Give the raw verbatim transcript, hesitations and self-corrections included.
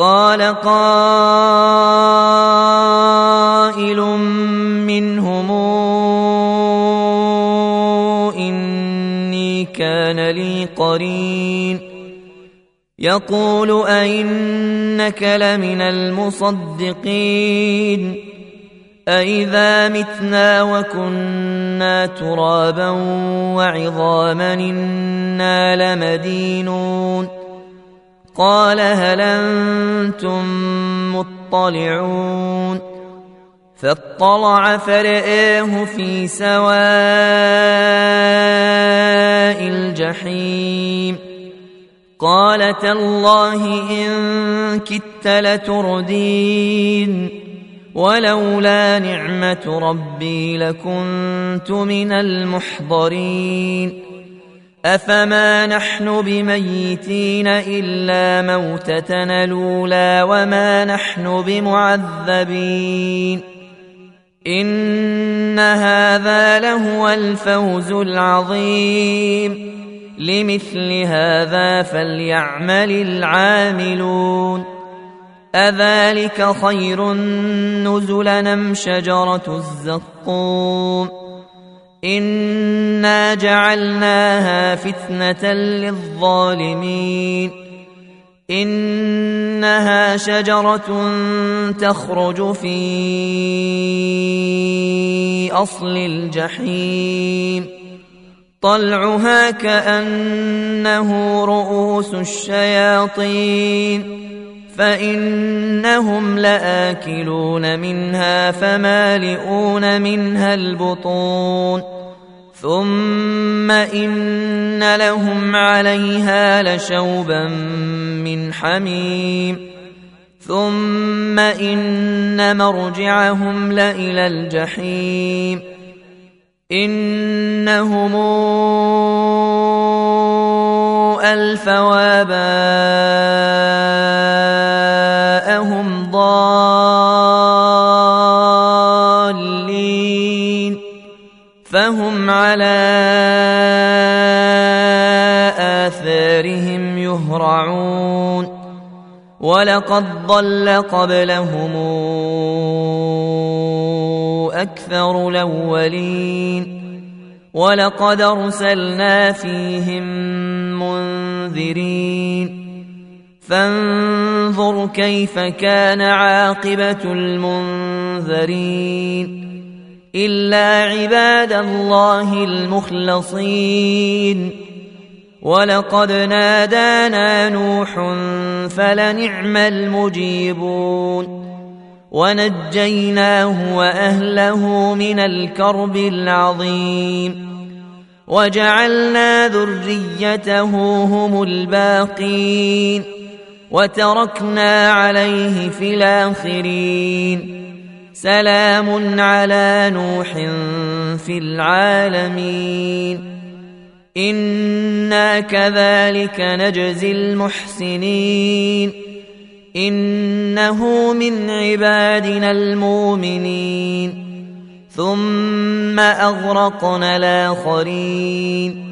قال قائل منهم إني كان لي قرين يقول أئنك لمن المصدقين أئذا متنا وكنا ترابا وعظاما إنا لمدينون قال هل أنتم مطلعون فاطلع فرآه في سواء الجحيم قال تالله إن كدت لتردين ولولا نعمة ربي لكنت من المحضرين أفما نحن بميتين إلا موتتنا الأولى وما نحن بمعذبين إن هذا لهو الفوز العظيم لمثل هذا فليعمل العاملون أذلك خير نزلا أم شجرة الزقوم إنا جعلناها فتنة للظالمين إنها شجرة تخرج في أصل الجحيم طلعها كأنه رؤوس الشياطين فإنهم لآكلون منها فمالئون منها البطون ثم إن لهم عليها لشوبا من حميم ثم إن مرجعهم لإلى الجحيم إنهم ألفوا آباءهم ضالين فهم على آثارهم يهرعون ولقد ضل قبلهم أكثر الأولين ولقد أرسلنا فيهم منذرين فانظر كيف كان عاقبة المنذرين إلا عباد الله المخلصين ولقد نادانا نوح فلنعم المجيبون ونجيناه وأهله من الكرب العظيم وجعلنا ذريته هم الباقين وتركنا عليه في الآخرين سلام على نوح في العالمين إنا كذلك نجزي المحسنين إنه من عبادنا المؤمنين ثم أغرقنا الآخرين